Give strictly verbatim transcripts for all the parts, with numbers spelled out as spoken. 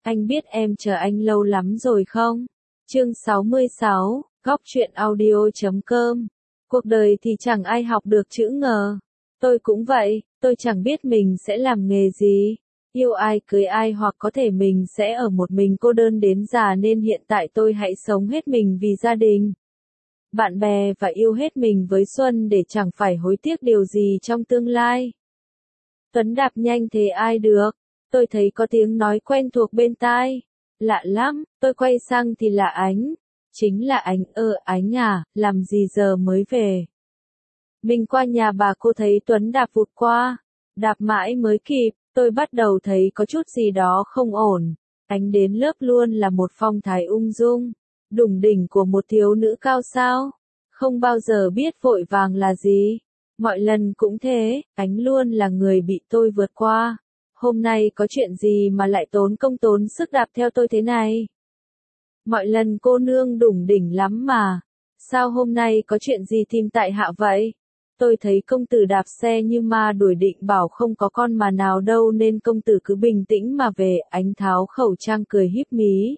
Anh biết em chờ anh lâu lắm rồi không? Chương sáu mươi sáu, góc truyện audio chấm com. Cuộc đời thì chẳng ai học được chữ ngờ. Tôi cũng vậy, tôi chẳng biết mình sẽ làm nghề gì. Yêu ai cưới ai hoặc có thể mình sẽ ở một mình cô đơn đến già nên hiện tại tôi hãy sống hết mình vì gia đình, bạn bè và yêu hết mình với Xuân để chẳng phải hối tiếc điều gì trong tương lai. Tuấn đạp nhanh thế ai được? Tôi thấy có tiếng nói quen thuộc bên tai. Lạ lắm, tôi quay sang thì là Ánh. Chính là Ánh. Ơ Ánh à, làm gì giờ mới về? Mình qua nhà bà cô thấy Tuấn đạp vụt qua. Đạp mãi mới kịp, tôi bắt đầu thấy có chút gì đó không ổn. Ánh đến lớp luôn là một phong thái ung dung, đủng đỉnh của một thiếu nữ cao sao. Không bao giờ biết vội vàng là gì. Mọi lần cũng thế, Ánh luôn là người bị tôi vượt qua. Hôm nay có chuyện gì mà lại tốn công tốn sức đạp theo tôi thế này? Mọi lần cô nương đủng đỉnh lắm mà. Sao hôm nay có chuyện gì tìm tại hạ vậy? Tôi thấy công tử đạp xe như ma đuổi định bảo không có con mà nào đâu nên công tử cứ bình tĩnh mà về. Ánh tháo khẩu trang cười híp mí.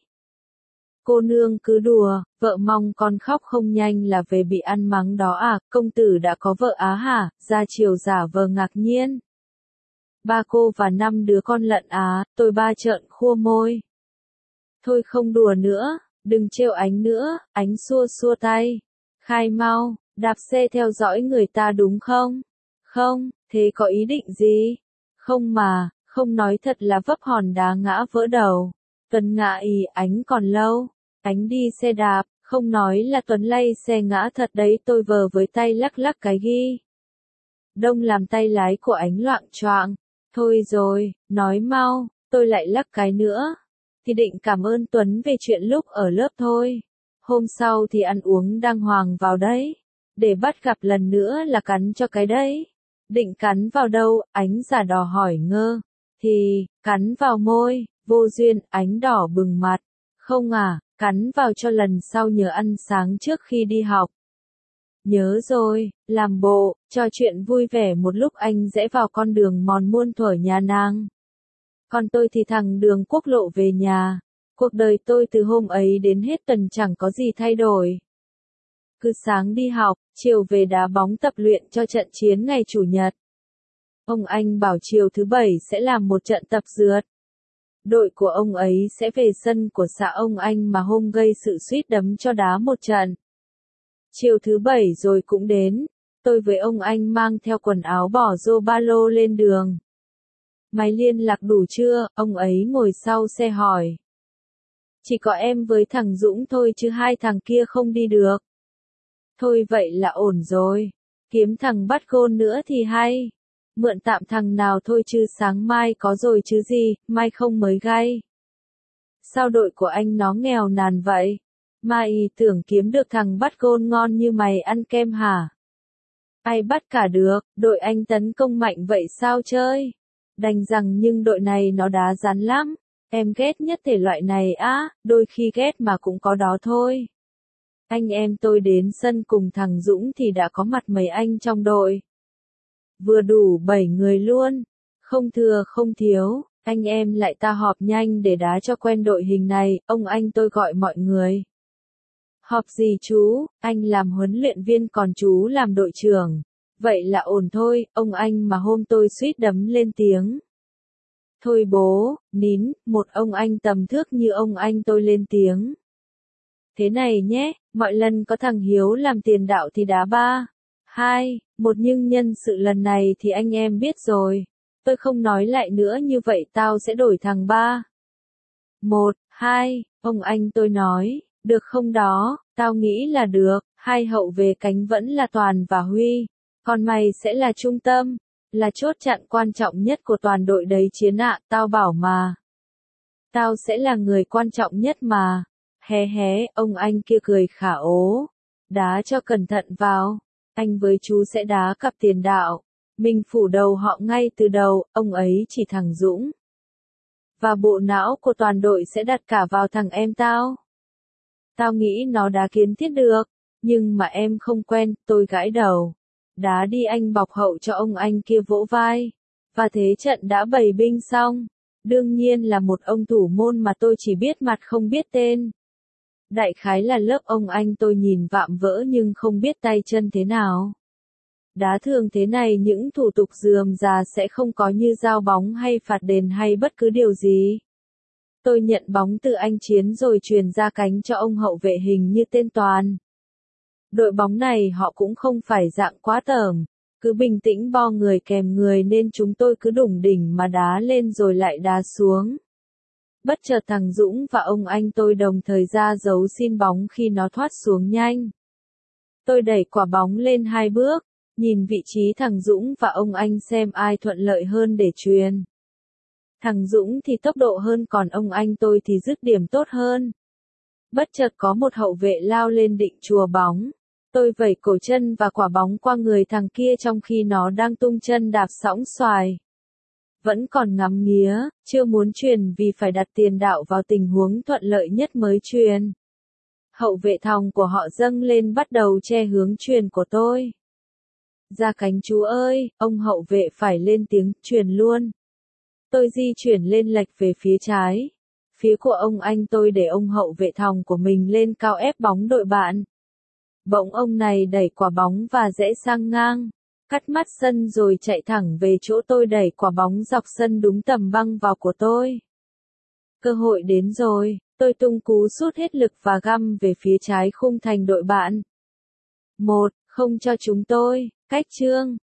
Cô nương cứ đùa, vợ mong con khóc không nhanh là về bị ăn mắng đó à, công tử đã có vợ á hả? Ra chiều giả vờ ngạc nhiên. Ba cô và năm đứa con lận á, tôi ba trợn khua môi. Thôi không đùa nữa, đừng trêu Ánh nữa, Ánh xua xua tay. Khai mau, đạp xe theo dõi người ta đúng không? Không, thế có ý định gì? Không mà, không nói thật là vấp hòn đá ngã vỡ đầu. Tuấn ngã ý Ánh còn lâu. Ánh đi xe đạp, không nói là Tuấn lay xe ngã thật đấy, tôi vờ với tay lắc lắc cái ghi đông làm tay lái của Ánh loạng choạng. Thôi rồi, nói mau, tôi lại lắc cái nữa. Thì định cảm ơn Tuấn về chuyện lúc ở lớp thôi. Hôm sau thì ăn uống đàng hoàng vào đấy. Để bắt gặp lần nữa là cắn cho cái đấy. Định cắn vào đâu? Ánh giả đò hỏi ngơ. Thì, cắn vào môi, vô duyên, Ánh đỏ bừng mặt. Không à, cắn vào cho lần sau nhớ ăn sáng trước khi đi học. Nhớ rồi, làm bộ, trò chuyện vui vẻ một lúc anh rẽ vào con đường mòn muôn thuở nhà nàng. Còn tôi thì thẳng đường quốc lộ về nhà. Cuộc đời tôi từ hôm ấy đến hết tuần chẳng có gì thay đổi. Cứ sáng đi học, chiều về đá bóng tập luyện cho trận chiến ngày Chủ nhật. Ông anh bảo chiều thứ bảy sẽ làm một trận tập rượt. Đội của ông ấy sẽ về sân của xã ông anh mà hôm gây sự suýt đấm cho đá một trận. Chiều thứ bảy rồi cũng đến, tôi với ông anh mang theo quần áo bỏ rô ba lô lên đường. Máy liên lạc đủ chưa? Ông ấy ngồi sau xe hỏi. Chỉ có em với thằng Dũng thôi chứ hai thằng kia không đi được. Thôi vậy là ổn rồi. Kiếm thằng bắt gôn nữa thì hay. Mượn tạm thằng nào thôi chứ sáng mai có rồi chứ gì, mai không mới gay. Sao đội của anh nó nghèo nàn vậy? Mai tưởng kiếm được thằng bắt gôn ngon như mày ăn kem hả? Ai bắt cả được, đội anh tấn công mạnh vậy sao chơi? Đành rằng nhưng đội này nó đá rắn lắm. Em ghét nhất thể loại này á, đôi khi ghét mà cũng có đó thôi. Anh em tôi đến sân cùng thằng Dũng thì đã có mặt mấy anh trong đội. Vừa đủ bảy người luôn, không thừa không thiếu, anh em lại ta họp nhanh để đá cho quen đội hình này, ông anh tôi gọi mọi người. Họp gì chú, anh làm huấn luyện viên còn chú làm đội trưởng. Vậy là ổn thôi, ông anh mà hôm tôi suýt đấm lên tiếng. Thôi bố, nín, một ông anh tầm thước như ông anh tôi lên tiếng. Thế này nhé, mọi lần có thằng Hiếu làm tiền đạo thì đá ba, hai, một nhưng nhân sự lần này thì anh em biết rồi. Tôi không nói lại nữa như vậy tao sẽ đổi thằng ba. Một, hai, ông anh tôi nói, được không đó, tao nghĩ là được, hai hậu về cánh vẫn là Toàn và Huy. Còn mày sẽ là trung tâm, là chốt chặn quan trọng nhất của toàn đội đấy Chiến ạ, tao bảo mà. Tao sẽ là người quan trọng nhất mà. Hé hé, ông anh kia cười khả ố. Đá cho cẩn thận vào. Anh với chú sẽ đá cặp tiền đạo. Mình phủ đầu họ ngay từ đầu, ông ấy chỉ thằng Dũng. Và bộ não của toàn đội sẽ đặt cả vào thằng em tao. Tao nghĩ nó đá kiến thiết được. Nhưng mà em không quen, tôi gãi đầu. Đá đi anh bọc hậu cho ông anh kia vỗ vai. Và thế trận đã bày binh xong. Đương nhiên là một ông thủ môn mà tôi chỉ biết mặt không biết tên. Đại khái là lớp ông anh tôi nhìn vạm vỡ nhưng không biết tay chân thế nào. Đá thường thế này những thủ tục rườm rà sẽ không có như giao bóng hay phạt đền hay bất cứ điều gì. Tôi nhận bóng từ anh Chiến rồi truyền ra cánh cho ông hậu vệ hình như tên Toàn. Đội bóng này họ cũng không phải dạng quá tởm, cứ bình tĩnh bo người kèm người nên chúng tôi cứ đủng đỉnh mà đá lên rồi lại đá xuống. Bất chợt thằng Dũng và ông anh tôi đồng thời ra dấu xin bóng khi nó thoát xuống nhanh. Tôi đẩy quả bóng lên hai bước, nhìn vị trí thằng Dũng và ông anh xem ai thuận lợi hơn để truyền. Thằng Dũng thì tốc độ hơn còn ông anh tôi thì dứt điểm tốt hơn. Bất chợt có một hậu vệ lao lên định chùa bóng. Tôi vẩy cổ chân và quả bóng qua người thằng kia trong khi nó đang tung chân đạp sõng xoài. Vẫn còn ngắm nghía, chưa muốn truyền vì phải đặt tiền đạo vào tình huống thuận lợi nhất mới truyền. Hậu vệ thòng của họ dâng lên bắt đầu che hướng truyền của tôi. Ra cánh chú ơi, ông hậu vệ phải lên tiếng truyền luôn. Tôi di chuyển lên lệch về phía trái. Phía của ông anh tôi để ông hậu vệ thòng của mình lên cao ép bóng đội bạn. Bỗng ông này đẩy quả bóng và rẽ sang ngang, cắt mắt sân rồi chạy thẳng về chỗ tôi đẩy quả bóng dọc sân đúng tầm băng vào của tôi. Cơ hội đến rồi, tôi tung cú sút hết lực và găm về phía trái khung thành đội bạn. Một, không cho chúng tôi, cách chương.